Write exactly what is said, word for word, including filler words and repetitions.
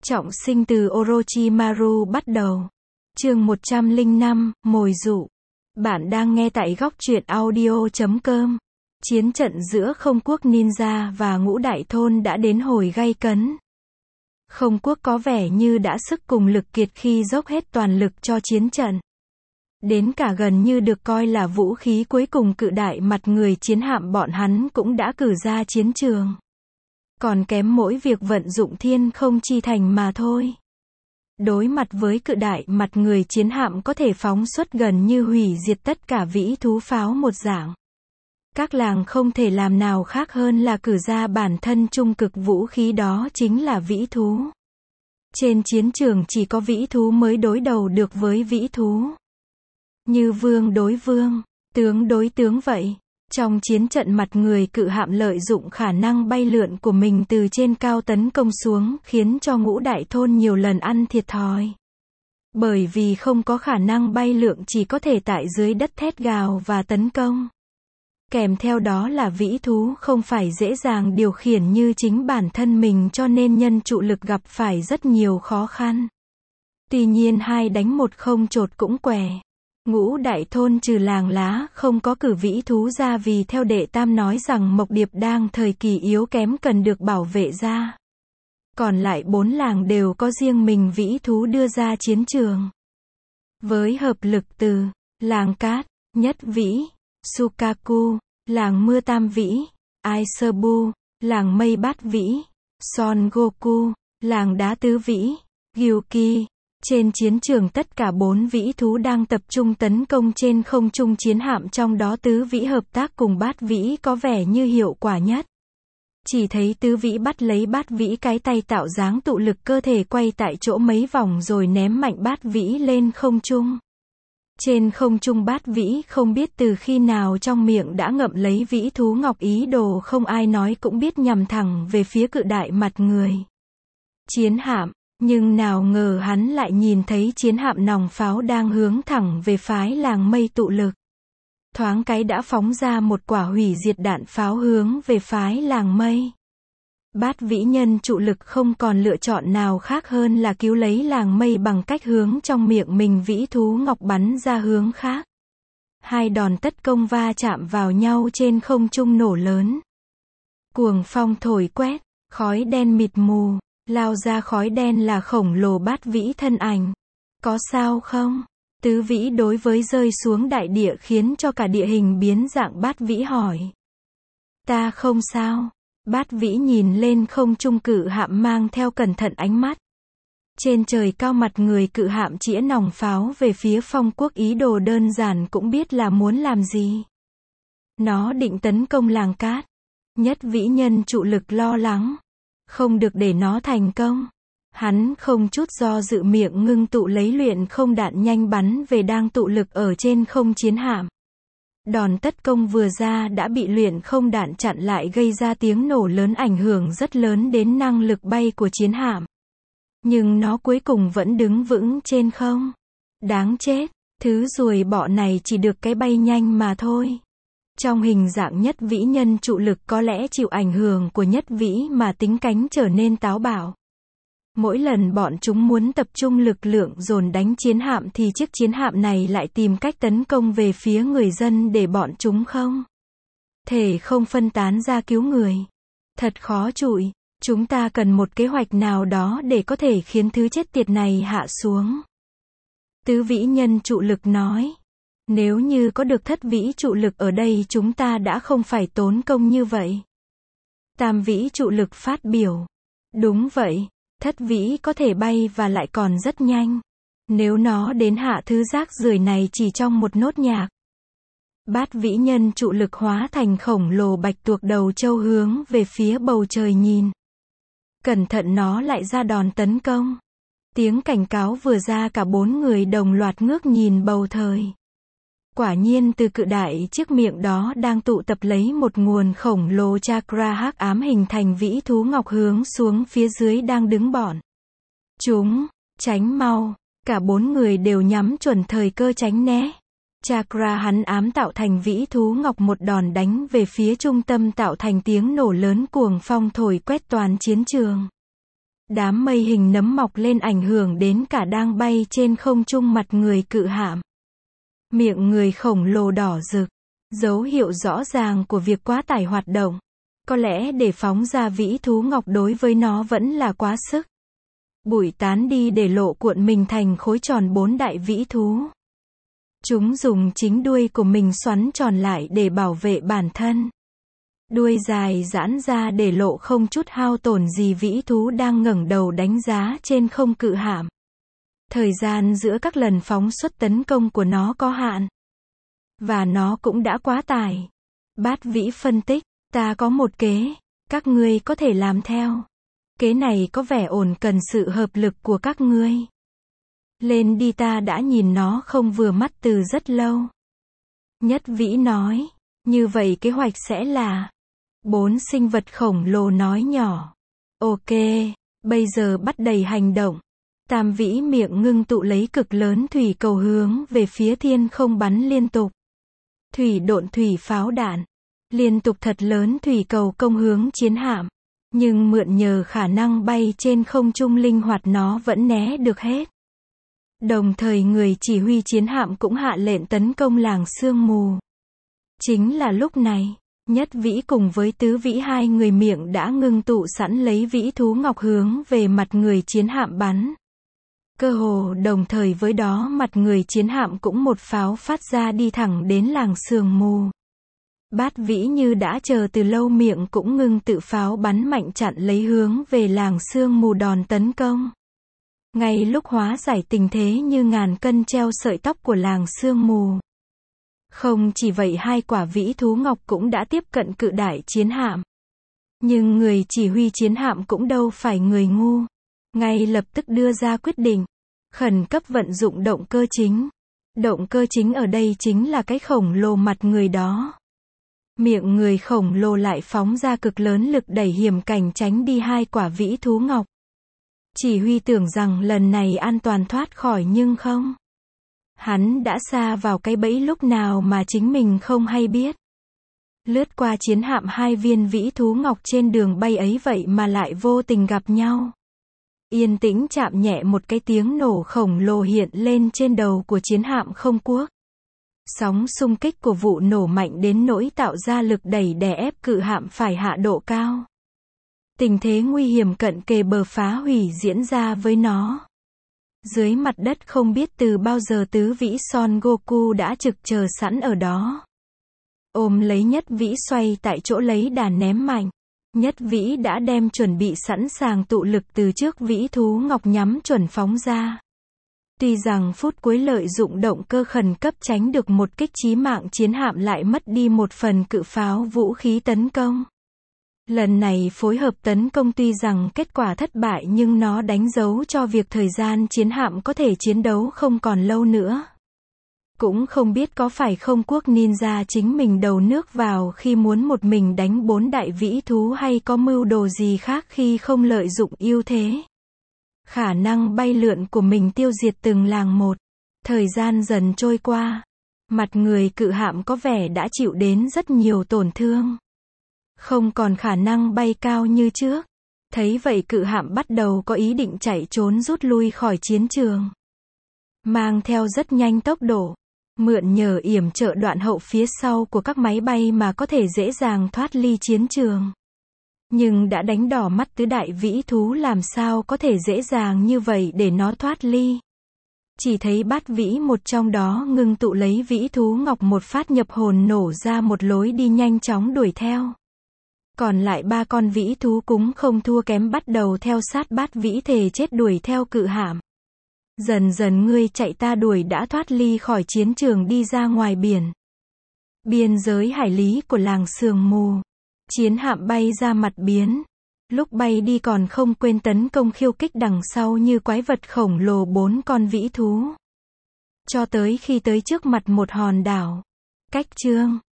Trọng sinh từ Orochimaru bắt đầu. Chương một trăm lẻ năm, mồi dụ. Bạn đang nghe tại góc truyện audio chấm com. Chiến trận giữa Không quốc ninja và Ngũ Đại thôn đã đến hồi gay cấn. Không quốc có vẻ như đã sức cùng lực kiệt khi dốc hết toàn lực cho chiến trận. Đến cả gần như được coi là vũ khí cuối cùng cự đại mặt người chiến hạm bọn hắn cũng đã cử ra chiến trường. Còn kém mỗi việc vận dụng thiên không chi thành mà thôi. Đối mặt với cự đại mặt người chiến hạm có thể phóng xuất gần như hủy diệt tất cả vĩ thú pháo một dạng. Các làng không thể làm nào khác hơn là cử ra bản thân trung cực vũ khí, đó chính là vĩ thú. Trên chiến trường chỉ có vĩ thú mới đối đầu được với vĩ thú. Như vương đối vương, tướng đối tướng vậy. Trong chiến trận mặt người cự hạm lợi dụng khả năng bay lượn của mình từ trên cao tấn công xuống, khiến cho Ngũ Đại thôn nhiều lần ăn thiệt thòi. Bởi vì không có khả năng bay lượn, chỉ có thể tại dưới đất thét gào và tấn công. Kèm theo đó là vĩ thú không phải dễ dàng điều khiển như chính bản thân mình, cho nên nhân trụ lực gặp phải rất nhiều khó khăn. Tuy nhiên hai đánh một không chột cũng què. Ngũ Đại thôn trừ làng lá không có cử vĩ thú ra vì theo đệ tam nói rằng Mộc Điệp đang thời kỳ yếu kém cần được bảo vệ ra. Còn lại bốn làng đều có riêng mình vĩ thú đưa ra chiến trường. Với hợp lực từ làng cát, nhất vĩ, Sukaku, làng mưa tam vĩ, Aisebu, làng mây bát vĩ, Son Goku, làng đá tứ vĩ, Gyuki. Trên chiến trường tất cả bốn vĩ thú đang tập trung tấn công trên không trung chiến hạm, trong đó tứ vĩ hợp tác cùng bát vĩ có vẻ như hiệu quả nhất. Chỉ thấy tứ vĩ bắt lấy bát vĩ cái tay tạo dáng tụ lực cơ thể quay tại chỗ mấy vòng rồi ném mạnh bát vĩ lên không trung. Trên không trung bát vĩ không biết từ khi nào trong miệng đã ngậm lấy vĩ thú ngọc, ý đồ không ai nói cũng biết nhằm thẳng về phía cự đại mặt người chiến hạm. Nhưng nào ngờ hắn lại nhìn thấy chiến hạm nòng pháo đang hướng thẳng về phái làng mây tụ lực. Thoáng cái đã phóng ra một quả hủy diệt đạn pháo hướng về phái làng mây. Bát vĩ nhân trụ lực không còn lựa chọn nào khác hơn là cứu lấy làng mây bằng cách hướng trong miệng mình vĩ thú ngọc bắn ra hướng khác. Hai đòn tất công va chạm vào nhau trên không trung nổ lớn. Cuồng phong thổi quét, khói đen mịt mù. Lao ra khói đen là khổng lồ bát vĩ thân ảnh. Có sao không? Tứ vĩ đối với rơi xuống đại địa khiến cho cả địa hình biến dạng, bát vĩ hỏi. Ta không sao. Bát vĩ nhìn lên không trung cự hạm mang theo cẩn thận ánh mắt. Trên trời cao mặt người cự hạm chĩa nòng pháo về phía Phong quốc, ý đồ đơn giản cũng biết là muốn làm gì. Nó định tấn công làng cát. Nhất vĩ nhân trụ lực lo lắng. Không được để nó thành công. Hắn không chút do dự miệng ngưng tụ lấy luyện không đạn nhanh bắn về đang tụ lực ở trên không chiến hạm. Đòn tất công vừa ra đã bị luyện không đạn chặn lại, gây ra tiếng nổ lớn ảnh hưởng rất lớn đến năng lực bay của chiến hạm. Nhưng nó cuối cùng vẫn đứng vững trên không. Đáng chết, thứ ruồi bọ này chỉ được cái bay nhanh mà thôi. Trong hình dạng nhất vĩ nhân trụ lực có lẽ chịu ảnh hưởng của nhất vĩ mà tính cánh trở nên táo bạo. Mỗi lần bọn chúng muốn tập trung lực lượng dồn đánh chiến hạm thì chiếc chiến hạm này lại tìm cách tấn công về phía người dân để bọn chúng không thể không phân tán ra cứu người. Thật khó chịu, chúng ta cần một kế hoạch nào đó để có thể khiến thứ chết tiệt này hạ xuống. Tứ vĩ nhân trụ lực nói. Nếu như có được thất vĩ trụ lực ở đây chúng ta đã không phải tốn công như vậy. Tam vĩ trụ lực phát biểu. Đúng vậy, thất vĩ có thể bay và lại còn rất nhanh. Nếu nó đến hạ thứ rác rưởi này chỉ trong một nốt nhạc. Bát vĩ nhân trụ lực hóa thành khổng lồ bạch tuộc đầu trâu hướng về phía bầu trời nhìn. Cẩn thận, nó lại ra đòn tấn công. Tiếng cảnh cáo vừa ra, cả bốn người đồng loạt ngước nhìn bầu trời. Quả nhiên từ cự đại chiếc miệng đó đang tụ tập lấy một nguồn khổng lồ chakra hắc ám hình thành vĩ thú ngọc hướng xuống phía dưới đang đứng bọn chúng. Tránh mau. Cả bốn người đều nhắm chuẩn thời cơ tránh né. Chakra hắn ám tạo thành vĩ thú ngọc một đòn đánh về phía trung tâm, tạo thành tiếng nổ lớn, cuồng phong thổi quét toàn chiến trường. Đám mây hình nấm mọc lên ảnh hưởng đến cả đang bay trên không trung mặt người cự hạm. Miệng người khổng lồ đỏ rực, dấu hiệu rõ ràng của việc quá tải hoạt động. Có lẽ để phóng ra vĩ thú ngọc đối với nó vẫn là quá sức. Bụi tán đi để lộ cuộn mình thành khối tròn bốn đại vĩ thú. Chúng dùng chính đuôi của mình xoắn tròn lại để bảo vệ bản thân. Đuôi dài giãn ra để lộ không chút hao tổn gì vĩ thú đang ngẩng đầu đánh giá trên không cự hạm. Thời gian giữa các lần phóng xuất tấn công của nó có hạn. Và nó cũng đã quá tải. Bát vĩ phân tích, ta có một kế, các ngươi có thể làm theo. Kế này có vẻ ổn, cần sự hợp lực của các ngươi. Lên đi, ta đã nhìn nó không vừa mắt từ rất lâu. Nhất vĩ nói, như vậy kế hoạch sẽ là... Bốn sinh vật khổng lồ nói nhỏ. Ok, bây giờ bắt đầy hành động. Tam vĩ miệng ngưng tụ lấy cực lớn thủy cầu hướng về phía thiên không bắn liên tục. Thủy độn thủy pháo đạn. Liên tục thật lớn thủy cầu công hướng chiến hạm. Nhưng mượn nhờ khả năng bay trên không trung linh hoạt nó vẫn né được hết. Đồng thời người chỉ huy chiến hạm cũng hạ lệnh tấn công làng sương mù. Chính là lúc này, Nhất vĩ cùng với tứ vĩ hai người miệng đã ngưng tụ sẵn lấy vĩ thú ngọc hướng về mặt người chiến hạm bắn. Cơ hồ đồng thời với đó mặt người chiến hạm cũng một pháo phát ra đi thẳng đến làng sương mù. Bát vĩ như đã chờ từ lâu miệng cũng ngưng tự pháo bắn mạnh chặn lấy hướng về làng sương mù đòn tấn công. Ngay lúc hóa giải tình thế như ngàn cân treo sợi tóc của làng sương mù. Không chỉ vậy, hai quả vĩ thú ngọc cũng đã tiếp cận cự đại chiến hạm. Nhưng người chỉ huy chiến hạm cũng đâu phải người ngu. Ngay lập tức đưa ra quyết định. Khẩn cấp vận dụng động cơ chính. Động cơ chính ở đây chính là cái khổng lồ mặt người đó. Miệng người khổng lồ lại phóng ra cực lớn lực đẩy hiểm cảnh tránh đi hai quả vĩ thú ngọc. Chỉ huy tưởng rằng lần này an toàn thoát khỏi nhưng không. Hắn đã sa vào cái bẫy lúc nào mà chính mình không hay biết. Lướt qua chiến hạm hai viên vĩ thú ngọc trên đường bay ấy vậy mà lại vô tình gặp nhau. Yên tĩnh chạm nhẹ một cái, tiếng nổ khổng lồ hiện lên trên đầu của chiến hạm không quốc. Sóng xung kích của vụ nổ mạnh đến nỗi tạo ra lực đẩy đè ép cự hạm phải hạ độ cao. Tình thế nguy hiểm cận kề bờ phá hủy diễn ra với nó. Dưới mặt đất không biết từ bao giờ tứ vĩ Son Goku đã trực chờ sẵn ở đó. Ôm lấy nhất vĩ xoay tại chỗ lấy đà ném mạnh. Nhất vĩ đã đem chuẩn bị sẵn sàng tụ lực từ trước vĩ thú ngọc nhắm chuẩn phóng ra. Tuy rằng phút cuối lợi dụng động cơ khẩn cấp tránh được một kích chí mạng, chiến hạm lại mất đi một phần cự pháo vũ khí tấn công. Lần này phối hợp tấn công tuy rằng kết quả thất bại nhưng nó đánh dấu cho việc thời gian chiến hạm có thể chiến đấu không còn lâu nữa. Cũng không biết có phải không quốc ninja chính mình đầu nước vào khi muốn một mình đánh bốn đại vĩ thú hay có mưu đồ gì khác khi không lợi dụng ưu thế. Khả năng bay lượn của mình tiêu diệt từng làng một. Thời gian dần trôi qua. Mặt người cự hạm có vẻ đã chịu đến rất nhiều tổn thương. Không còn khả năng bay cao như trước. Thấy vậy cự hạm bắt đầu có ý định chạy trốn rút lui khỏi chiến trường. Mang theo rất nhanh tốc độ. Mượn nhờ yểm trợ đoạn hậu phía sau của các máy bay mà có thể dễ dàng thoát ly chiến trường. Nhưng đã đánh đỏ mắt tứ đại vĩ thú, làm sao có thể dễ dàng như vậy để nó thoát ly. Chỉ thấy bát vĩ một trong đó ngưng tụ lấy vĩ thú ngọc một phát nhập hồn nổ ra một lối đi nhanh chóng đuổi theo. Còn lại ba con vĩ thú cũng không thua kém, bắt đầu theo sát bát vĩ thề chết đuổi theo cự hạm. Dần dần ngươi chạy ta đuổi đã thoát ly khỏi chiến trường đi ra ngoài biển. Biên giới hải lý của làng sương mù. Chiến hạm bay ra mặt biển. Lúc bay đi còn không quên tấn công khiêu kích đằng sau như quái vật khổng lồ bốn con vĩ thú. Cho tới khi tới trước mặt một hòn đảo. Cách chương